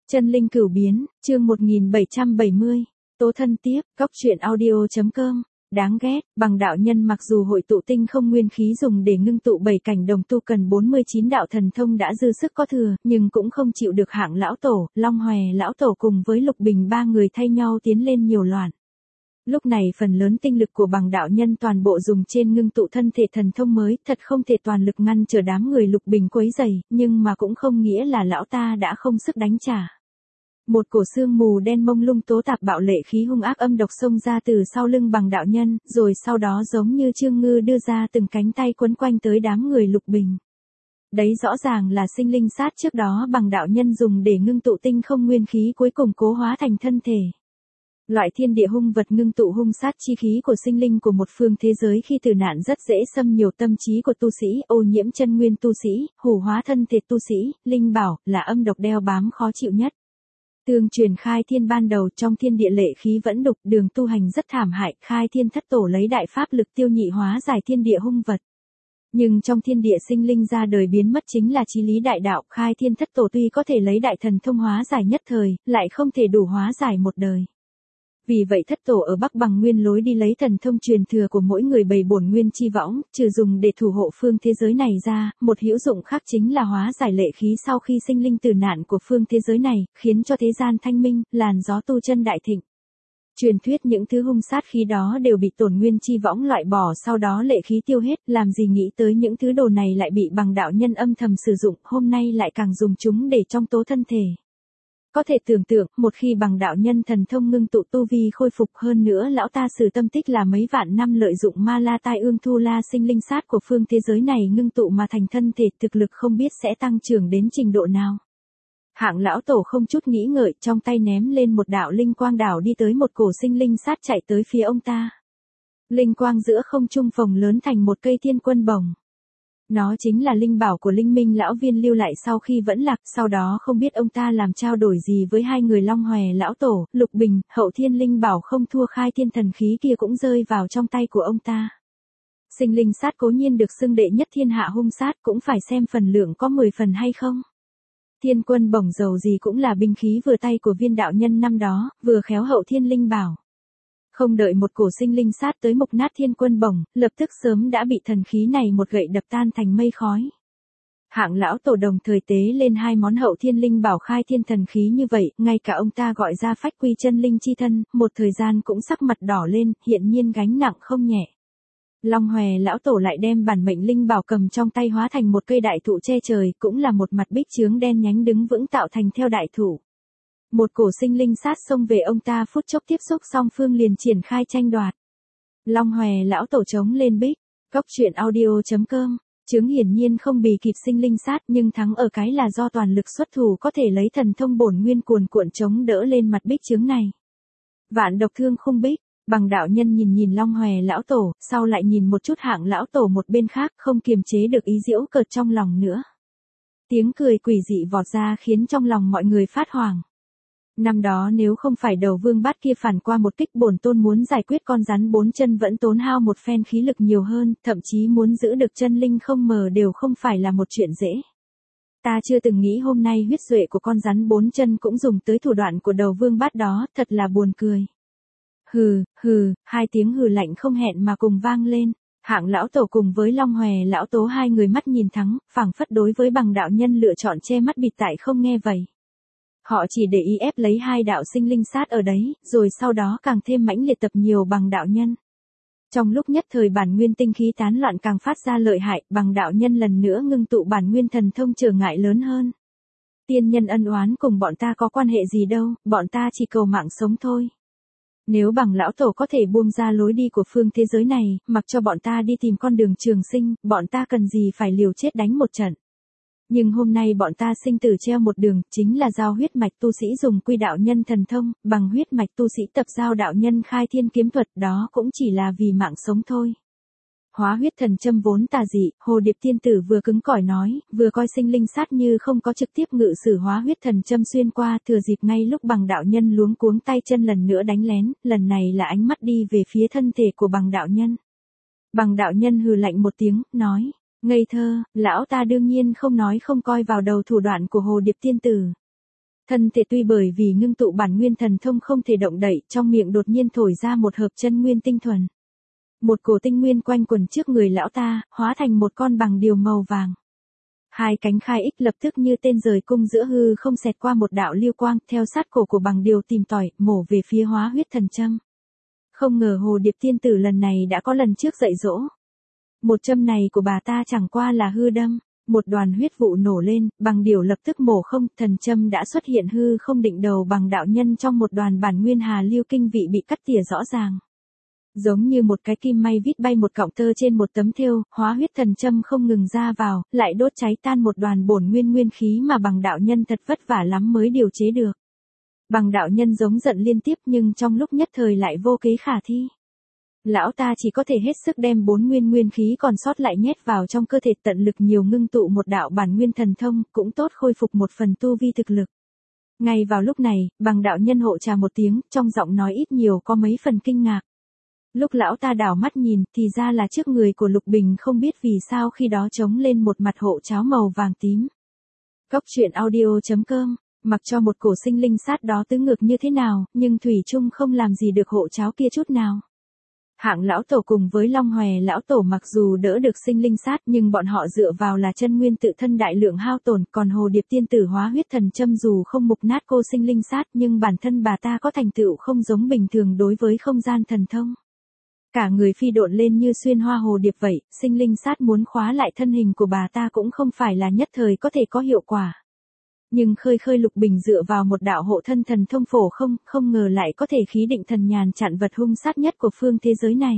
Chân linh cửu biến, chương 1770, tố thân tiếp, góc truyện audio.com. Đáng ghét, bằng đạo nhân mặc dù hội tụ tinh không nguyên khí dùng để ngưng tụ 7 cảnh đồng tu cần 49 đạo thần thông đã dư sức có thừa, nhưng cũng không chịu được Hạng lão tổ, Long Hòe lão tổ cùng với Lục Bình ba người thay nhau tiến lên nhiều loạn. Lúc này phần lớn tinh lực của bằng đạo nhân toàn bộ dùng trên ngưng tụ thân thể thần thông mới, thật không thể toàn lực ngăn trở đám người Lục Bình quấy rầy, nhưng mà cũng không nghĩa là lão ta đã không sức đánh trả. Một cổ sương mù đen mông lung tố tạp bạo lệ khí hung ác âm độc xông ra từ sau lưng bằng đạo nhân, rồi sau đó giống như Trương Ngư đưa ra từng cánh tay quấn quanh tới đám người Lục Bình. Đấy rõ ràng là sinh linh sát trước đó bằng đạo nhân dùng để ngưng tụ tinh không nguyên khí cuối cùng cố hóa thành thân thể. Loại thiên địa hung vật ngưng tụ hung sát chi khí của sinh linh của một phương thế giới khi tử nạn rất dễ xâm nhiều tâm trí của tu sĩ, ô nhiễm chân nguyên tu sĩ, hủ hóa thân thể tu sĩ, linh bảo là âm độc đeo bám khó chịu nhất. Tương truyền khai thiên ban đầu trong thiên địa lệ khí vẫn đục, đường tu hành rất thảm hại, khai thiên thất tổ lấy đại pháp lực tiêu nhị hóa giải thiên địa hung vật. Nhưng trong thiên địa sinh linh ra đời biến mất chính là chí lý đại đạo, khai thiên thất tổ tuy có thể lấy đại thần thông hóa giải nhất thời, lại không thể đủ hóa giải một đời. Vì vậy thất tổ ở Bắc bằng nguyên lối đi lấy thần thông truyền thừa của mỗi người bày bổn nguyên chi võng, trừ dùng để thủ hộ phương thế giới này ra, một hữu dụng khác chính là hóa giải lệ khí sau khi sinh linh tử nạn của phương thế giới này, khiến cho thế gian thanh minh, làn gió tu chân đại thịnh. Truyền thuyết những thứ hung sát khí đó đều bị tổn nguyên chi võng loại bỏ, sau đó lệ khí tiêu hết, làm gì nghĩ tới những thứ đồ này lại bị bằng đạo nhân âm thầm sử dụng, hôm nay lại càng dùng chúng để trong tố thân thể. Có thể tưởng tượng, một khi bằng đạo nhân thần thông ngưng tụ tu vi khôi phục hơn nữa lão ta sử tâm tích là mấy vạn năm lợi dụng ma la tai ương thu la sinh linh sát của phương thế giới này ngưng tụ mà thành thân thể, thực lực không biết sẽ tăng trưởng đến trình độ nào. Hạng lão tổ không chút nghĩ ngợi, trong tay ném lên một đạo linh quang đảo đi tới một cổ sinh linh sát chạy tới phía ông ta. Linh quang giữa không trung phồng lớn thành một cây thiên quân bổng. Nó chính là linh bảo của Linh Minh lão viên lưu lại sau khi vẫn lạc, sau đó không biết ông ta làm trao đổi gì với hai người Long Hòe lão tổ, Lục Bình, hậu thiên linh bảo không thua khai thiên thần khí kia cũng rơi vào trong tay của ông ta. Sinh linh sát cố nhiên được xưng đệ nhất thiên hạ hung sát, cũng phải xem phần lượng có 10 phần hay không. Thiên quân bổng dầu gì cũng là binh khí vừa tay của viên đạo nhân năm đó, vừa khéo hậu thiên linh bảo. Không đợi một cổ sinh linh sát tới mục nát thiên quân bổng, lập tức sớm đã bị thần khí này một gậy đập tan thành mây khói. Hạng lão tổ đồng thời tế lên hai món hậu thiên linh bảo khai thiên thần khí như vậy, ngay cả ông ta gọi ra phách quy chân linh chi thân, một thời gian cũng sắc mặt đỏ lên, hiện nhiên gánh nặng không nhẹ. Long Hòe lão tổ lại đem bản mệnh linh bảo cầm trong tay hóa thành một cây đại thụ che trời, cũng là một mặt bích chướng đen nhánh đứng vững tạo thành theo đại thụ. Một cổ sinh linh sát xông về ông ta, phút chốc tiếp xúc song phương liền triển khai tranh đoạt. Long Hòe lão tổ chống lên bích, góc truyện audio.com, chướng hiển nhiên không bì kịp sinh linh sát, nhưng thắng ở cái là do toàn lực xuất thủ có thể lấy thần thông bổn nguyên cuồn cuộn chống đỡ lên mặt bích chướng này. Vạn độc thương khung bích, bằng đạo nhân nhìn Long Hòe lão tổ, sau lại nhìn một chút Hạng lão tổ một bên khác, không kiềm chế được ý giễu cợt trong lòng nữa. Tiếng cười quỷ dị vọt ra khiến trong lòng mọi người phát hoảng. Năm đó nếu không phải đầu vương bát kia phản qua một kích, bổn tôn muốn giải quyết con rắn bốn chân vẫn tốn hao một phen khí lực nhiều hơn, thậm chí muốn giữ được chân linh không mờ đều không phải là một chuyện dễ. Ta chưa từng nghĩ hôm nay huyết duệ của con rắn bốn chân cũng dùng tới thủ đoạn của đầu vương bát đó, thật là buồn cười. Hừ, hừ, hai tiếng hừ lạnh không hẹn mà cùng vang lên. Hạng lão tổ cùng với Long Hòe lão tố hai người mắt nhìn thắng, phảng phất đối với bằng đạo nhân lựa chọn che mắt bịt tai không nghe vậy. Họ chỉ để ý ép lấy hai đạo sinh linh sát ở đấy, rồi sau đó càng thêm mãnh liệt tập nhiều bằng đạo nhân. Trong lúc nhất thời bản nguyên tinh khí tán loạn càng phát ra lợi hại, bằng đạo nhân lần nữa ngưng tụ bản nguyên thần thông trở ngại lớn hơn. Tiên nhân ân oán cùng bọn ta có quan hệ gì đâu, bọn ta chỉ cầu mạng sống thôi. Nếu bằng lão tổ có thể buông ra lối đi của phương thế giới này, mặc cho bọn ta đi tìm con đường trường sinh, bọn ta cần gì phải liều chết đánh một trận. Nhưng hôm nay bọn ta sinh tử treo một đường, chính là giao huyết mạch tu sĩ dùng quy đạo nhân thần thông, bằng huyết mạch tu sĩ tập giao đạo nhân khai thiên kiếm thuật, đó cũng chỉ là vì mạng sống thôi. Hóa huyết thần châm vốn tà dị, Hồ Điệp tiên tử vừa cứng cỏi nói, vừa coi sinh linh sát như không có trực tiếp ngự sử hóa huyết thần châm xuyên qua, thừa dịp ngay lúc bằng đạo nhân luống cuống tay chân lần nữa đánh lén, lần này là ánh mắt đi về phía thân thể của bằng đạo nhân. Bằng đạo nhân hừ lạnh một tiếng, nói. Ngây thơ, lão ta đương nhiên không nói không coi vào đầu thủ đoạn của Hồ Điệp tiên tử. Thân thể tuy bởi vì ngưng tụ bản nguyên thần thông không thể động đậy, trong miệng đột nhiên thổi ra một hợp chân nguyên tinh thuần. Một cổ tinh nguyên quanh quẩn trước người lão ta, hóa thành một con bằng điều màu vàng. Hai cánh khai ích lập tức như tên rời cung giữa hư không xẹt qua một đạo lưu quang, theo sát cổ của bằng điều tìm tòi, mổ về phía hóa huyết thần châm. Không ngờ Hồ Điệp tiên tử lần này đã có lần trước dạy dỗ. Một châm này của bà ta chẳng qua là hư đâm, một đoàn huyết vụ nổ lên, bằng điều lập tức mổ không, thần châm đã xuất hiện hư không định đầu bằng đạo nhân trong một đoàn bản nguyên hà lưu kinh vị bị cắt tỉa rõ ràng. Giống như một cái kim may vít bay một cọng tơ trên một tấm thêu, hóa huyết thần châm không ngừng ra vào, lại đốt cháy tan một đoàn bổn nguyên khí mà bằng đạo nhân thật vất vả lắm mới điều chế được. Bằng đạo nhân giống giận liên tiếp nhưng trong lúc nhất thời lại vô kế khả thi. Lão ta chỉ có thể hết sức đem 4 nguyên khí còn sót lại nhét vào trong cơ thể, tận lực nhiều ngưng tụ một đạo bản nguyên thần thông, cũng tốt khôi phục một phần tu vi thực lực. Ngay vào lúc này, bằng đạo nhân hộ trà một tiếng, trong giọng nói ít nhiều có mấy phần kinh ngạc. Lúc lão ta đảo mắt nhìn, thì ra là trước người của Lục Bình không biết vì sao khi đó trống lên một mặt hộ cháo màu vàng tím. Cốc truyện audio.com, mặc cho một cổ sinh linh sát đó tứ ngược như thế nào, nhưng thủy chung không làm gì được hộ cháo kia chút nào. Hạng lão tổ cùng với Long Hòe lão tổ mặc dù đỡ được sinh linh sát nhưng bọn họ dựa vào là chân nguyên tự thân đại lượng hao tổn, còn Hồ Điệp tiên tử hóa huyết thần châm dù không mục nát cô sinh linh sát nhưng bản thân bà ta có thành tựu không giống bình thường đối với không gian thần thông. Cả người phi độn lên như xuyên hoa hồ điệp vậy, sinh linh sát muốn khóa lại thân hình của bà ta cũng không phải là nhất thời có thể có hiệu quả. Nhưng khơi Lục Bình dựa vào một đạo hộ thân thần thông phổ không ngờ lại có thể khí định thần nhàn chặn vật hung sát nhất của phương thế giới này.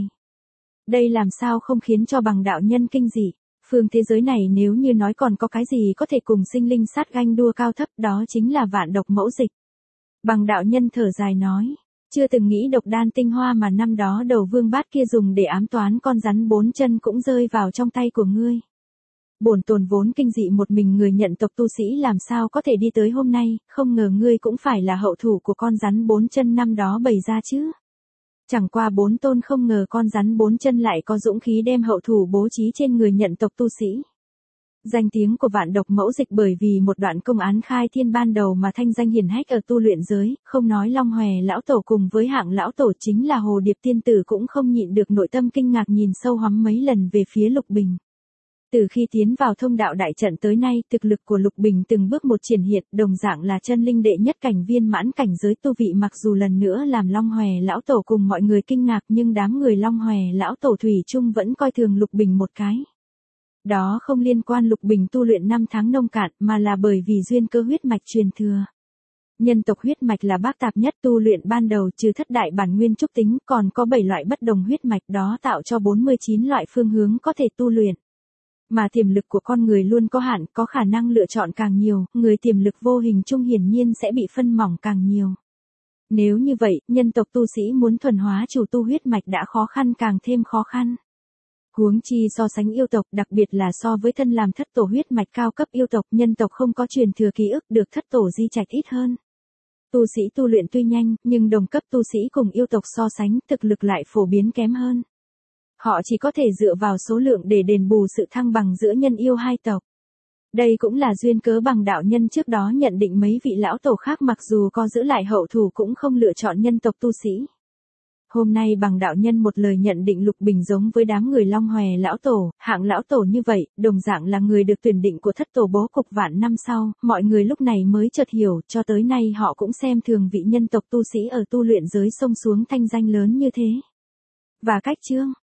Đây làm sao không khiến cho bằng đạo nhân kinh dị. Phương thế giới này nếu như nói còn có cái gì có thể cùng sinh linh sát ganh đua cao thấp đó chính là vạn độc mẫu dịch. Bằng đạo nhân thở dài nói. Chưa từng nghĩ độc đan tinh hoa mà năm đó đầu vương bát kia dùng để ám toán con rắn 4 chân cũng rơi vào trong tay của ngươi. Bổn tồn vốn kinh dị một mình người nhận tộc tu sĩ làm sao có thể đi tới hôm nay, không ngờ ngươi cũng phải là hậu thủ của con rắn 4 chân năm đó bày ra chứ. Chẳng qua 4 tôn không ngờ con rắn 4 chân lại có dũng khí đem hậu thủ bố trí trên người nhận tộc tu sĩ. Danh tiếng của vạn độc mẫu dịch bởi vì một đoạn công án khai thiên ban đầu mà thanh danh hiển hách ở tu luyện giới, không nói Long Hòe lão tổ cùng với Hạng lão tổ chính là Hồ Điệp tiên tử cũng không nhịn được nội tâm kinh ngạc nhìn sâu hắm mấy lần về phía Lục Bình. Từ khi tiến vào thông đạo đại trận tới nay, thực lực của Lục Bình từng bước một triển hiện, đồng dạng là chân linh đệ nhất cảnh viên mãn cảnh giới tu vị, mặc dù lần nữa làm Long Hòe lão tổ cùng mọi người kinh ngạc nhưng đám người Long Hòe lão tổ thủy chung vẫn coi thường Lục Bình một cái. Đó không liên quan Lục Bình tu luyện 5 tháng nông cạn mà là bởi vì duyên cơ huyết mạch truyền thừa. Nhân tộc huyết mạch là bác tạp nhất, tu luyện ban đầu trừ thất đại bản nguyên trúc tính còn có 7 loại bất đồng huyết mạch, đó tạo cho 49 loại phương hướng có thể tu luyện. Mà tiềm lực của con người luôn có hạn, có khả năng lựa chọn càng nhiều, người tiềm lực vô hình chung hiển nhiên sẽ bị phân mỏng càng nhiều. Nếu như vậy, nhân tộc tu sĩ muốn thuần hóa chủ tu huyết mạch đã khó khăn càng thêm khó khăn. Huống chi so sánh yêu tộc, đặc biệt là so với thân làm thất tổ huyết mạch cao cấp yêu tộc, nhân tộc không có truyền thừa ký ức được thất tổ di trạch ít hơn. Tu sĩ tu luyện tuy nhanh, nhưng đồng cấp tu sĩ cùng yêu tộc so sánh, thực lực lại phổ biến kém hơn. Họ chỉ có thể dựa vào số lượng để đền bù sự thăng bằng giữa nhân yêu hai tộc. Đây cũng là duyên cớ bằng đạo nhân trước đó nhận định mấy vị lão tổ khác mặc dù có giữ lại hậu thủ cũng không lựa chọn nhân tộc tu sĩ. Hôm nay bằng đạo nhân một lời nhận định Lục Bình giống với đám người Long Hòe lão tổ, Hạng lão tổ như vậy, đồng dạng là người được tuyển định của thất tổ bố cục vạn năm sau, mọi người lúc này mới chợt hiểu, cho tới nay họ cũng xem thường vị nhân tộc tu sĩ ở tu luyện giới xông xuống thanh danh lớn như thế. Và cách chương